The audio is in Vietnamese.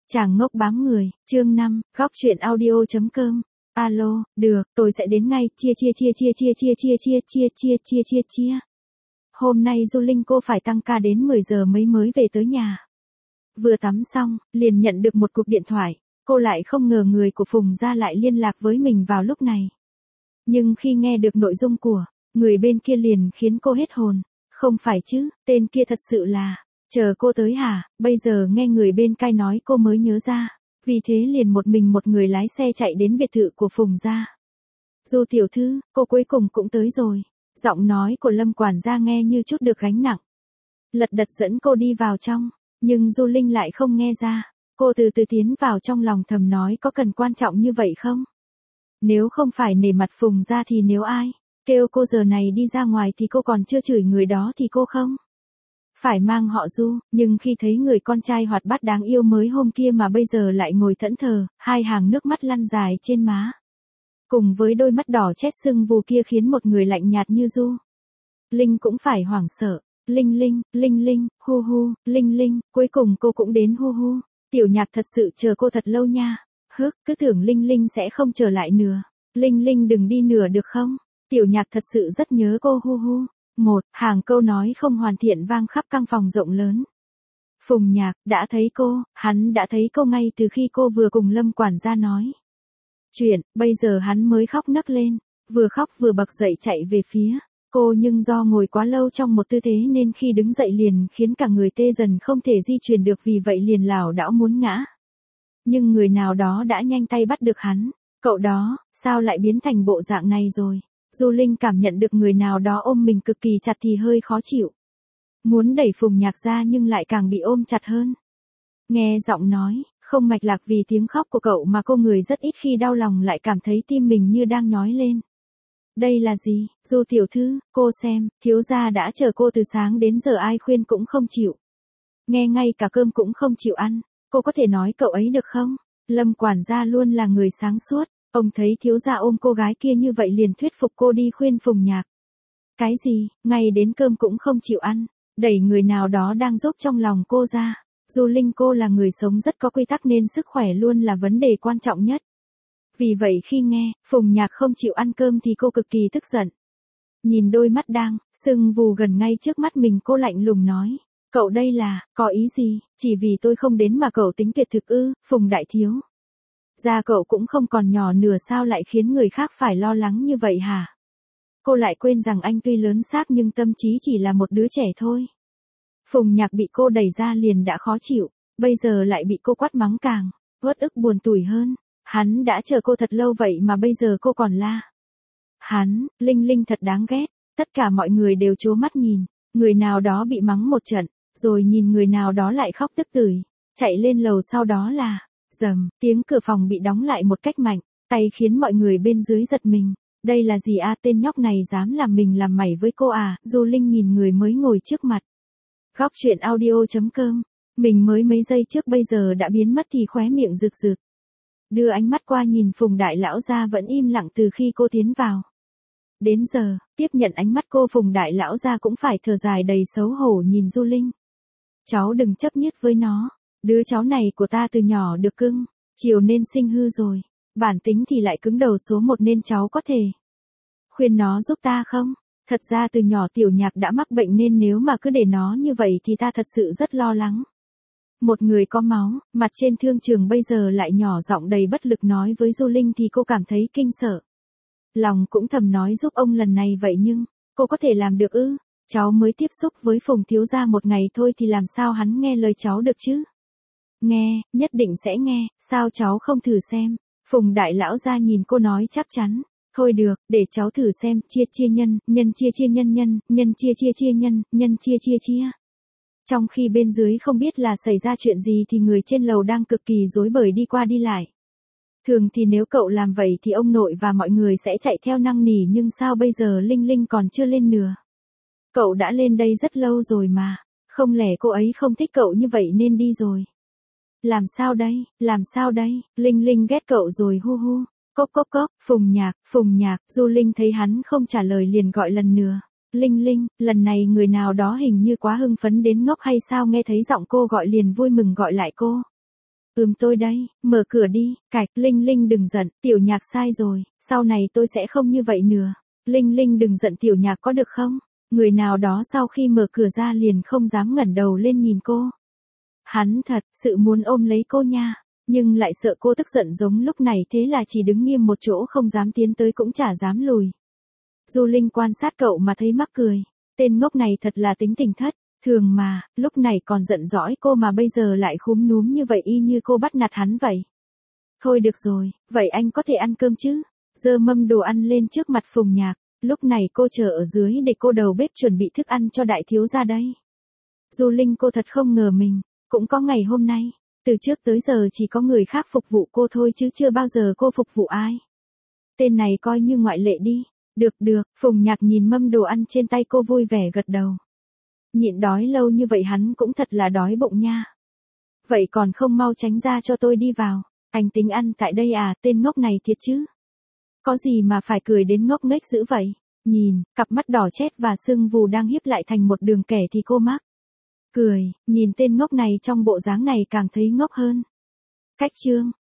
Chàng ngốc bám người, chương 5, góc chuyện audio.com. Alo, được, tôi sẽ đến ngay, chia. Hôm nay Du Linh cô phải tăng ca đến 10 giờ mới về tới nhà. Vừa tắm xong, liền nhận được một cuộc điện thoại, cô lại không ngờ người của Phùng gia lại liên lạc với mình vào lúc này. Nhưng khi nghe được nội dung của người bên kia liền khiến cô hết hồn, không phải chứ, tên kia thật sự là... Chờ cô tới hả, bây giờ nghe người bên cai nói cô mới nhớ ra, vì thế liền một người lái xe chạy đến biệt thự của Phùng gia. Du tiểu thư, cô cuối cùng cũng tới rồi. Giọng nói của Lâm quản gia nghe như chút được gánh nặng. Lật đật dẫn cô đi vào trong, nhưng Du Linh lại không nghe ra. Cô từ từ tiến vào trong lòng thầm nói có cần quan trọng như vậy không? Nếu không phải nể mặt Phùng gia thì nếu ai kêu cô giờ này đi ra ngoài thì cô còn chưa chửi người đó thì cô không phải mang họ Du, nhưng khi thấy người con trai hoạt bát đáng yêu mới hôm kia mà bây giờ lại ngồi thẫn thờ, hai hàng nước mắt lăn dài trên má. Cùng với đôi mắt đỏ chét sưng vù kia khiến một người lạnh nhạt như Du Linh cũng phải hoảng sợ. Linh, hu, Linh, cuối cùng cô cũng đến hu. Tiểu Nhạc thật sự chờ cô thật lâu nha. Cứ tưởng Linh sẽ không trở lại nữa. Linh đừng đi nữa được không? Tiểu Nhạc thật sự rất nhớ cô hu. Một hàng câu nói không hoàn thiện vang khắp căn phòng rộng lớn. Phùng Nhạc đã thấy cô, hắn đã thấy cô ngay từ khi cô vừa cùng Lâm quản gia nói chuyện, bây giờ hắn mới khóc nấc lên, vừa khóc vừa bật dậy chạy về phía cô, nhưng do ngồi quá lâu trong một tư thế nên khi đứng dậy liền khiến cả người tê dần không thể di chuyển được, vì vậy liền lảo đảo muốn ngã. Nhưng người nào đó đã nhanh tay bắt được hắn. Cậu đó, sao lại biến thành bộ dạng này rồi? Du Linh cảm nhận được người nào đó ôm mình cực kỳ chặt thì hơi khó chịu. Muốn đẩy Phùng Nhạc ra nhưng lại càng bị ôm chặt hơn. Nghe giọng nói, không mạch lạc vì tiếng khóc của cậu mà cô người rất ít khi đau lòng lại cảm thấy tim mình như đang nhói lên. Đây là gì, Du tiểu thư, cô xem, thiếu gia đã chờ cô từ sáng đến giờ ai khuyên cũng không chịu. Nghe ngay cả cơm cũng không chịu ăn, cô có thể nói cậu ấy được không? Lâm quản gia luôn là người sáng suốt. Ông thấy thiếu gia ôm cô gái kia như vậy liền thuyết phục cô đi khuyên Phùng Nhạc. Cái gì, ngay đến cơm cũng không chịu ăn, đẩy người nào đó đang giúp trong lòng cô ra. Du Linh cô là người sống rất có quy tắc nên sức khỏe luôn là vấn đề quan trọng nhất. Vì vậy khi nghe Phùng Nhạc không chịu ăn cơm thì cô cực kỳ tức giận. Nhìn đôi mắt đang sưng vù gần ngay trước mắt mình, cô lạnh lùng nói. Cậu đây là, có ý gì, chỉ vì tôi không đến mà cậu tính tuyệt thực ư, Phùng đại thiếu. Da cậu cũng không còn nhỏ nửa sao lại khiến người khác phải lo lắng như vậy hả? Cô lại quên rằng anh tuy lớn xác nhưng tâm trí chỉ là một đứa trẻ thôi. Phùng Nhạc bị cô đẩy ra liền đã khó chịu, bây giờ lại bị cô quát mắng càng uất ức buồn tủi hơn. Hắn đã chờ cô thật lâu vậy mà bây giờ cô còn la hắn. Linh thật đáng ghét. Tất cả mọi người đều trố mắt nhìn, người nào đó bị mắng một trận, rồi nhìn người nào đó lại khóc tức tưởi, chạy lên lầu, sau đó là rầm, tiếng cửa phòng bị đóng lại một cách mạnh, tay khiến mọi người bên dưới giật mình. Đây là gì a, tên nhóc này dám làm mình làm mẩy với cô à? Du Linh nhìn người mới ngồi trước mặt. Góc chuyện audio.com. Mình mới mấy giây trước bây giờ đã biến mất thì khóe miệng rực rực. Đưa ánh mắt qua nhìn Phùng đại lão gia vẫn im lặng từ khi cô tiến vào. Đến giờ, tiếp nhận ánh mắt cô, Phùng đại lão gia cũng phải thở dài đầy xấu hổ nhìn Du Linh. Cháu đừng chấp nhất với nó. Đứa cháu này của ta từ nhỏ được cưng, chiều nên sinh hư rồi. Bản tính thì lại cứng đầu số một nên cháu có thể khuyên nó giúp ta không? Thật ra từ nhỏ Tiểu Nhạc đã mắc bệnh nên nếu mà cứ để nó như vậy thì ta thật sự rất lo lắng. Một người có máu, mặt trên thương trường bây giờ lại nhỏ giọng đầy bất lực nói với Du Linh thì cô cảm thấy kinh sợ. Lòng cũng thầm nói giúp ông lần này vậy nhưng, cô có thể làm được ư? Cháu mới tiếp xúc với Phùng thiếu gia một ngày thôi thì làm sao hắn nghe lời cháu được chứ? Nghe, nhất định sẽ nghe, sao cháu không thử xem? Phùng đại lão gia nhìn cô nói chắc chắn. Thôi được, để cháu thử xem, chia nhân chia nhân chia nhân chia. Trong khi bên dưới không biết là xảy ra chuyện gì thì người trên lầu đang cực kỳ rối bời đi qua đi lại. Thường thì nếu cậu làm vậy thì ông nội và mọi người sẽ chạy theo năn nỉ, nhưng sao bây giờ Linh còn chưa lên nữa? Cậu đã lên đây rất lâu rồi mà, không lẽ cô ấy không thích cậu như vậy nên đi rồi? Làm sao đây, Linh ghét cậu rồi hu. Cốc, Phùng Nhạc, Du Linh thấy hắn không trả lời liền gọi lần nữa. Linh, lần này người nào đó hình như quá hưng phấn đến ngốc hay sao, nghe thấy giọng cô gọi liền vui mừng gọi lại cô. Tôi đây, mở cửa đi, cạch, Linh Linh đừng giận, Tiểu Nhạc sai rồi, sau này tôi sẽ không như vậy nữa. Linh Linh đừng giận Tiểu Nhạc có được không? Người nào đó sau khi mở cửa ra liền không dám ngẩng đầu lên nhìn cô. Hắn thật sự muốn ôm lấy cô nha, nhưng lại sợ cô tức giận giống lúc này thế là chỉ đứng nghiêm một chỗ không dám tiến tới cũng chả dám lùi. Du Linh quan sát cậu mà thấy mắc cười, tên ngốc này thật là tính tình thất, thường mà, lúc này còn giận dỗi cô mà bây giờ lại khúm núm như vậy y như cô bắt nạt hắn vậy. Thôi được rồi, vậy anh có thể ăn cơm chứ? Giơ mâm đồ ăn lên trước mặt Phùng Nhạc, lúc này cô chờ ở dưới để cô đầu bếp chuẩn bị thức ăn cho đại thiếu gia đây. Du Linh cô thật không ngờ mình, cũng có ngày hôm nay, từ trước tới giờ chỉ có người khác phục vụ cô thôi chứ chưa bao giờ cô phục vụ ai. Tên này coi như ngoại lệ đi. Được được, Phùng Nhạc nhìn mâm đồ ăn trên tay cô vui vẻ gật đầu. Nhịn đói lâu như vậy hắn cũng thật là đói bụng nha. Vậy còn không mau tránh ra cho tôi đi vào. Anh tính ăn tại đây à, tên ngốc này thiệt chứ. Có gì mà phải cười đến ngốc nghếch dữ vậy. Nhìn, cặp mắt đỏ chét và sưng vù đang híp lại thành một đường kẻ thì cô mắc cười, nhìn tên ngốc này trong bộ dáng này càng thấy ngốc hơn. Cách chương